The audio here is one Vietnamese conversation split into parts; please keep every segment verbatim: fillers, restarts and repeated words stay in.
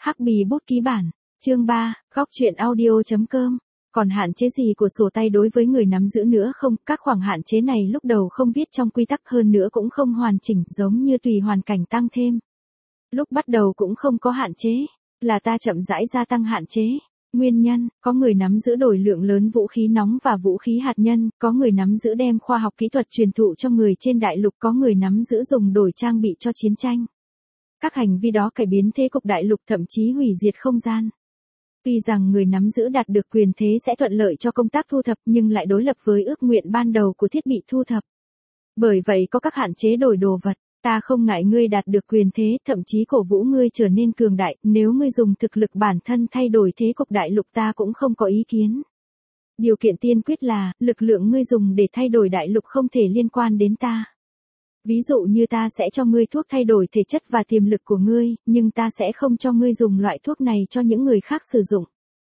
Hắc bì bút ký bản. Chương ba, góc truyện audio.com. Còn hạn chế gì của sổ tay đối với người nắm giữ nữa không? Các khoảng hạn chế này lúc đầu không viết trong quy tắc, hơn nữa cũng không hoàn chỉnh, giống như tùy hoàn cảnh tăng thêm. Lúc bắt đầu cũng không có hạn chế, là ta chậm rãi gia tăng hạn chế. Nguyên nhân, có người nắm giữ đổi lượng lớn vũ khí nóng và vũ khí hạt nhân, có người nắm giữ đem khoa học kỹ thuật truyền thụ cho người trên đại lục, có người nắm giữ dùng đổi trang bị cho chiến tranh. Các hành vi đó cải biến thế cục đại lục, thậm chí hủy diệt không gian. Tuy rằng người nắm giữ đạt được quyền thế sẽ thuận lợi cho công tác thu thập, nhưng lại đối lập với ước nguyện ban đầu của thiết bị thu thập. Bởi vậy có các hạn chế đổi đồ vật. Ta không ngại ngươi đạt được quyền thế, thậm chí cổ vũ ngươi trở nên cường đại, nếu ngươi dùng thực lực bản thân thay đổi thế cục đại lục ta cũng không có ý kiến. Điều kiện tiên quyết là, lực lượng ngươi dùng để thay đổi đại lục không thể liên quan đến ta. Ví dụ như ta sẽ cho ngươi thuốc thay đổi thể chất và tiềm lực của ngươi, nhưng ta sẽ không cho ngươi dùng loại thuốc này cho những người khác sử dụng.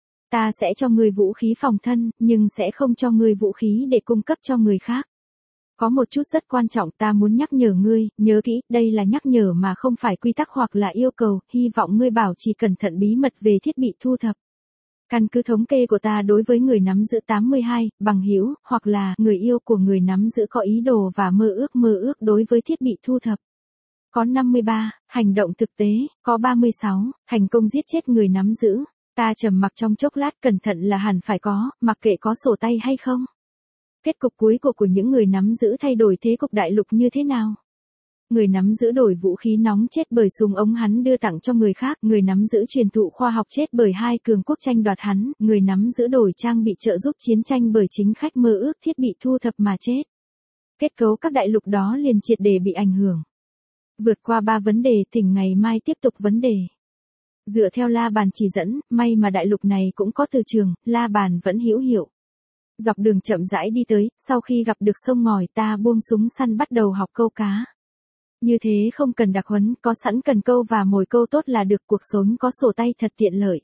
Ta sẽ cho ngươi vũ khí phòng thân, nhưng sẽ không cho ngươi vũ khí để cung cấp cho người khác. Có một chút rất quan trọng ta muốn nhắc nhở ngươi, nhớ kỹ, đây là nhắc nhở mà không phải quy tắc hoặc là yêu cầu, hy vọng ngươi bảo trì cẩn thận bí mật về thiết bị thu thập. Căn cứ thống kê của ta đối với người nắm giữ tám mươi hai, bằng hữu, hoặc là người yêu của người nắm giữ có ý đồ và mơ ước mơ ước đối với thiết bị thu thập. Có năm mươi ba, hành động thực tế, có ba mươi sáu, thành công giết chết người nắm giữ. Ta trầm mặc trong chốc lát, cẩn thận là hẳn phải có, mặc kệ có sổ tay hay không. Kết cục cuối cùng của những người nắm giữ thay đổi thế cục đại lục như thế nào? Người nắm giữ đổi vũ khí nóng chết bởi súng ống hắn đưa tặng cho người khác, người nắm giữ truyền thụ khoa học chết bởi hai cường quốc tranh đoạt hắn, người nắm giữ đổi trang bị trợ giúp chiến tranh bởi chính khách mơ ước thiết bị thu thập mà chết. Kết cấu các đại lục đó liền triệt để bị ảnh hưởng. Vượt qua ba vấn đề, thỉnh ngày mai tiếp tục vấn đề. Dựa theo la bàn chỉ dẫn, may mà đại lục này cũng có từ trường, la bàn vẫn hữu hiệu. Dọc đường chậm rãi đi tới, sau khi gặp được sông ngòi ta buông súng săn bắt đầu học câu cá. Như thế không cần đặc huấn, có sẵn cần câu và mồi câu tốt là được, cuộc sống có sổ tay thật tiện lợi.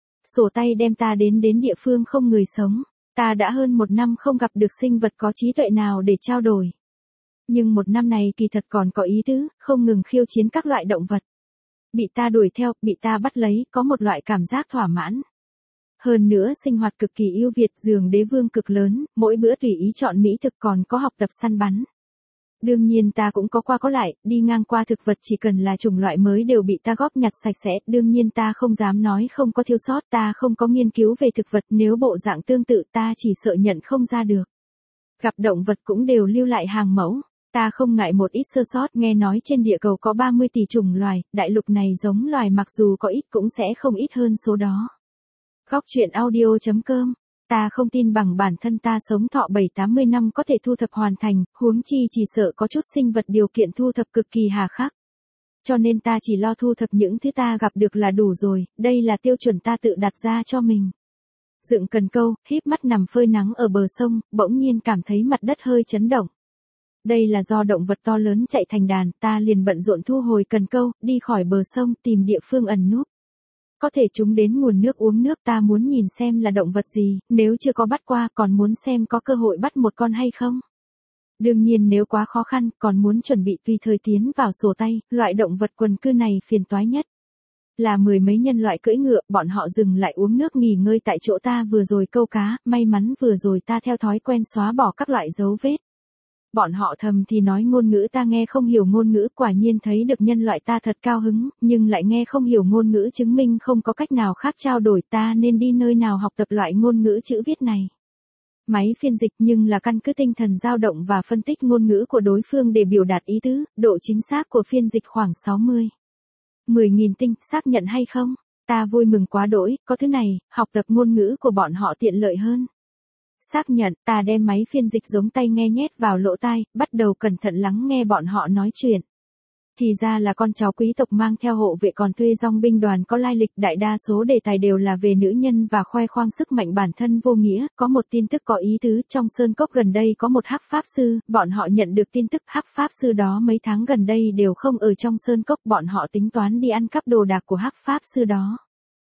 Sổ tay đem ta đến đến địa phương không người sống, ta đã hơn một năm không gặp được sinh vật có trí tuệ nào để trao đổi. Nhưng một năm này kỳ thật còn có ý tứ, không ngừng khiêu chiến các loại động vật. Bị ta đuổi theo, bị ta bắt lấy, có một loại cảm giác thỏa mãn. Hơn nữa sinh hoạt cực kỳ ưu việt, giường đế vương cực lớn, mỗi bữa tùy ý chọn mỹ thực, còn có học tập săn bắn. Đương nhiên ta cũng có qua có lại, đi ngang qua thực vật chỉ cần là chủng loại mới đều bị ta góp nhặt sạch sẽ, đương nhiên ta không dám nói không có thiếu sót, ta không có nghiên cứu về thực vật, nếu bộ dạng tương tự ta chỉ sợ nhận không ra được. Gặp động vật cũng đều lưu lại hàng mẫu, ta không ngại một ít sơ sót, nghe nói trên địa cầu có ba mươi tỷ chủng loài, đại lục này giống loài mặc dù có ít cũng sẽ không ít hơn số đó. Góc truyện audio.com. Ta không tin bằng bản thân ta sống thọ bảy tám mươi năm có thể thu thập hoàn thành, huống chi chỉ sợ có chút sinh vật điều kiện thu thập cực kỳ hà khắc. Cho nên ta chỉ lo thu thập những thứ ta gặp được là đủ rồi, đây là tiêu chuẩn ta tự đặt ra cho mình. Dựng cần câu, híp mắt nằm phơi nắng ở bờ sông, bỗng nhiên cảm thấy mặt đất hơi chấn động. Đây là do động vật to lớn chạy thành đàn, ta liền bận rộn thu hồi cần câu, đi khỏi bờ sông tìm địa phương ẩn núp. Có thể chúng đến nguồn nước uống nước, ta muốn nhìn xem là động vật gì, nếu chưa có bắt qua còn muốn xem có cơ hội bắt một con hay không. Đương nhiên nếu quá khó khăn, còn muốn chuẩn bị tùy thời tiến vào sổ tay, loại động vật quần cư này phiền toái nhất. Là mười mấy nhân loại cưỡi ngựa, bọn họ dừng lại uống nước nghỉ ngơi tại chỗ ta vừa rồi câu cá, may mắn vừa rồi ta theo thói quen xóa bỏ các loại dấu vết. Bọn họ thầm thì nói ngôn ngữ ta nghe không hiểu ngôn ngữ, quả nhiên thấy được nhân loại ta thật cao hứng, nhưng lại nghe không hiểu ngôn ngữ chứng minh không có cách nào khác trao đổi, ta nên đi nơi nào học tập loại ngôn ngữ chữ viết này. Máy phiên dịch nhưng là căn cứ tinh thần dao động và phân tích ngôn ngữ của đối phương để biểu đạt ý tứ, độ chính xác của phiên dịch khoảng sáu mươi. mười nghìn tinh, xác nhận hay không? Ta vui mừng quá đỗi, có thứ này, học tập ngôn ngữ của bọn họ tiện lợi hơn. Xác nhận, ta đem máy phiên dịch giống tay nghe nhét vào lỗ tai, bắt đầu cẩn thận lắng nghe bọn họ nói chuyện. Thì ra là con cháu quý tộc mang theo hộ vệ còn thuê dòng binh đoàn có lai lịch, đại đa số đề tài đều là về nữ nhân và khoe khoang sức mạnh bản thân vô nghĩa, có một tin tức có ý tứ, trong sơn cốc gần đây có một hắc pháp sư, bọn họ nhận được tin tức hắc pháp sư đó mấy tháng gần đây đều không ở trong sơn cốc, bọn họ tính toán đi ăn cắp đồ đạc của hắc pháp sư đó.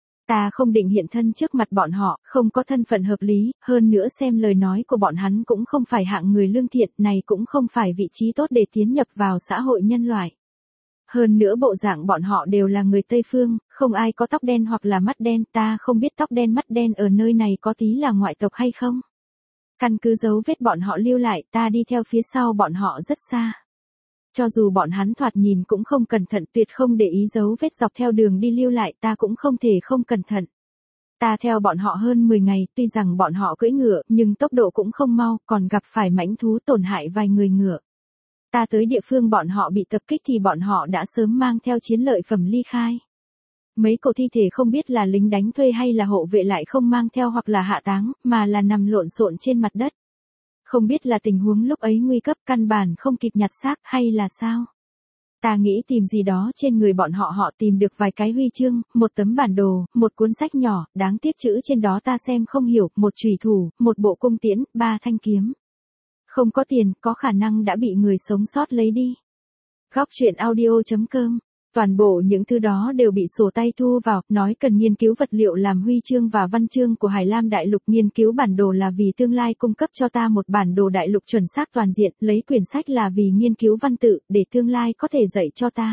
Ta không định hiện thân trước mặt bọn họ, không có thân phận hợp lý, hơn nữa xem lời nói của bọn hắn cũng không phải hạng người lương thiện, này cũng không phải vị trí tốt để tiến nhập vào xã hội nhân loại. Hơn nữa bộ dạng bọn họ đều là người Tây Phương, không ai có tóc đen hoặc là mắt đen, ta không biết tóc đen mắt đen ở nơi này có tí là ngoại tộc hay không. Căn cứ dấu vết bọn họ lưu lại, ta đi theo phía sau bọn họ rất xa. Cho dù bọn hắn thoạt nhìn cũng không cẩn thận, tuyệt không để ý dấu vết dọc theo đường đi lưu lại, ta cũng không thể không cẩn thận. Ta theo bọn họ hơn mười ngày, tuy rằng bọn họ cưỡi ngựa, nhưng tốc độ cũng không mau, còn gặp phải mãnh thú tổn hại vài người ngựa. Ta tới địa phương bọn họ bị tập kích thì bọn họ đã sớm mang theo chiến lợi phẩm ly khai. Mấy cổ thi thể không biết là lính đánh thuê hay là hộ vệ lại không mang theo hoặc là hạ táng, mà là nằm lộn xộn trên mặt đất. Không biết là tình huống lúc ấy nguy cấp, căn bản không kịp nhặt xác hay là sao. Ta nghĩ tìm gì đó trên người bọn họ, họ tìm được vài cái huy chương, một tấm bản đồ, một cuốn sách nhỏ, đáng tiếc chữ trên đó ta xem không hiểu, một chùy thủ, một bộ cung tiễn, ba thanh kiếm. Không có tiền, có khả năng đã bị người sống sót lấy đi. Góc truyện audio chấm com. Toàn bộ những thứ đó đều bị sổ tay thu vào, nói cần nghiên cứu vật liệu làm huy chương và văn chương của Hải Lam Đại Lục, nghiên cứu bản đồ là vì tương lai cung cấp cho ta một bản đồ đại lục chuẩn xác toàn diện, lấy quyển sách là vì nghiên cứu văn tự, để tương lai có thể dạy cho ta.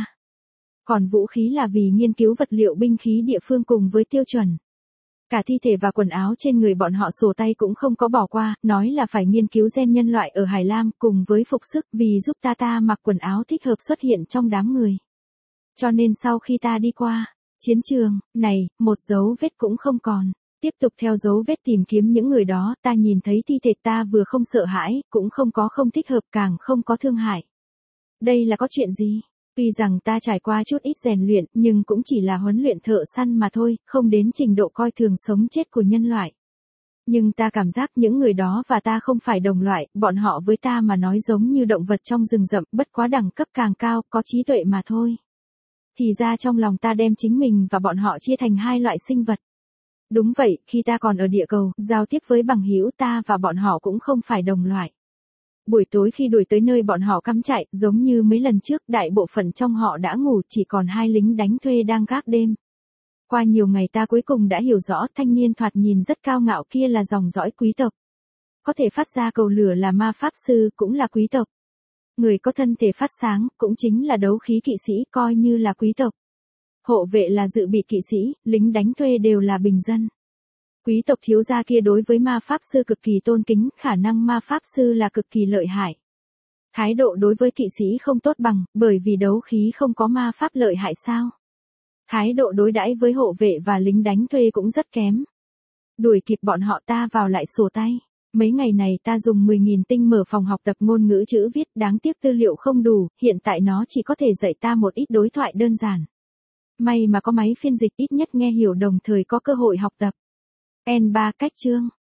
Còn vũ khí là vì nghiên cứu vật liệu binh khí địa phương cùng với tiêu chuẩn. Cả thi thể và quần áo trên người bọn họ sổ tay cũng không có bỏ qua, nói là phải nghiên cứu gen nhân loại ở Hải Lam cùng với phục sức vì giúp ta ta mặc quần áo thích hợp xuất hiện trong đám người. Cho nên sau khi ta đi qua chiến trường này, một dấu vết cũng không còn. Tiếp tục theo dấu vết tìm kiếm những người đó, ta nhìn thấy thi thể, ta vừa không sợ hãi, cũng không có không thích hợp, càng không có thương hại. Đây là có chuyện gì? Tuy rằng ta trải qua chút ít rèn luyện, nhưng cũng chỉ là huấn luyện thợ săn mà thôi, không đến trình độ coi thường sống chết của nhân loại. Nhưng ta cảm giác những người đó và ta không phải đồng loại, bọn họ với ta mà nói giống như động vật trong rừng rậm, bất quá đẳng cấp càng cao, có trí tuệ mà thôi. Thì ra trong lòng ta đem chính mình và bọn họ chia thành hai loại sinh vật. Đúng vậy, khi ta còn ở địa cầu, giao tiếp với bằng hữu, ta và bọn họ cũng không phải đồng loại. Buổi tối khi đuổi tới nơi bọn họ cắm trại, giống như mấy lần trước, đại bộ phận trong họ đã ngủ, chỉ còn hai lính đánh thuê đang gác đêm. Qua nhiều ngày ta cuối cùng đã hiểu rõ, thanh niên thoạt nhìn rất cao ngạo kia là dòng dõi quý tộc. Có thể phát ra cầu lửa là ma pháp sư, cũng là quý tộc. Người có thân thể phát sáng, cũng chính là đấu khí kỵ sĩ, coi như là quý tộc. Hộ vệ là dự bị kỵ sĩ, lính đánh thuê đều là bình dân. Quý tộc thiếu gia kia đối với ma pháp sư cực kỳ tôn kính, khả năng ma pháp sư là cực kỳ lợi hại. Thái độ đối với kỵ sĩ không tốt bằng, bởi vì đấu khí không có ma pháp lợi hại sao. Thái độ đối đãi với hộ vệ và lính đánh thuê cũng rất kém. Đuổi kịp bọn họ ta vào lại sổ tay. Mấy ngày này ta dùng mười nghìn tinh mở phòng học tập ngôn ngữ chữ viết, đáng tiếc tư liệu không đủ, hiện tại nó chỉ có thể dạy ta một ít đối thoại đơn giản. May mà có máy phiên dịch, ít nhất nghe hiểu đồng thời có cơ hội học tập. N ba cách chương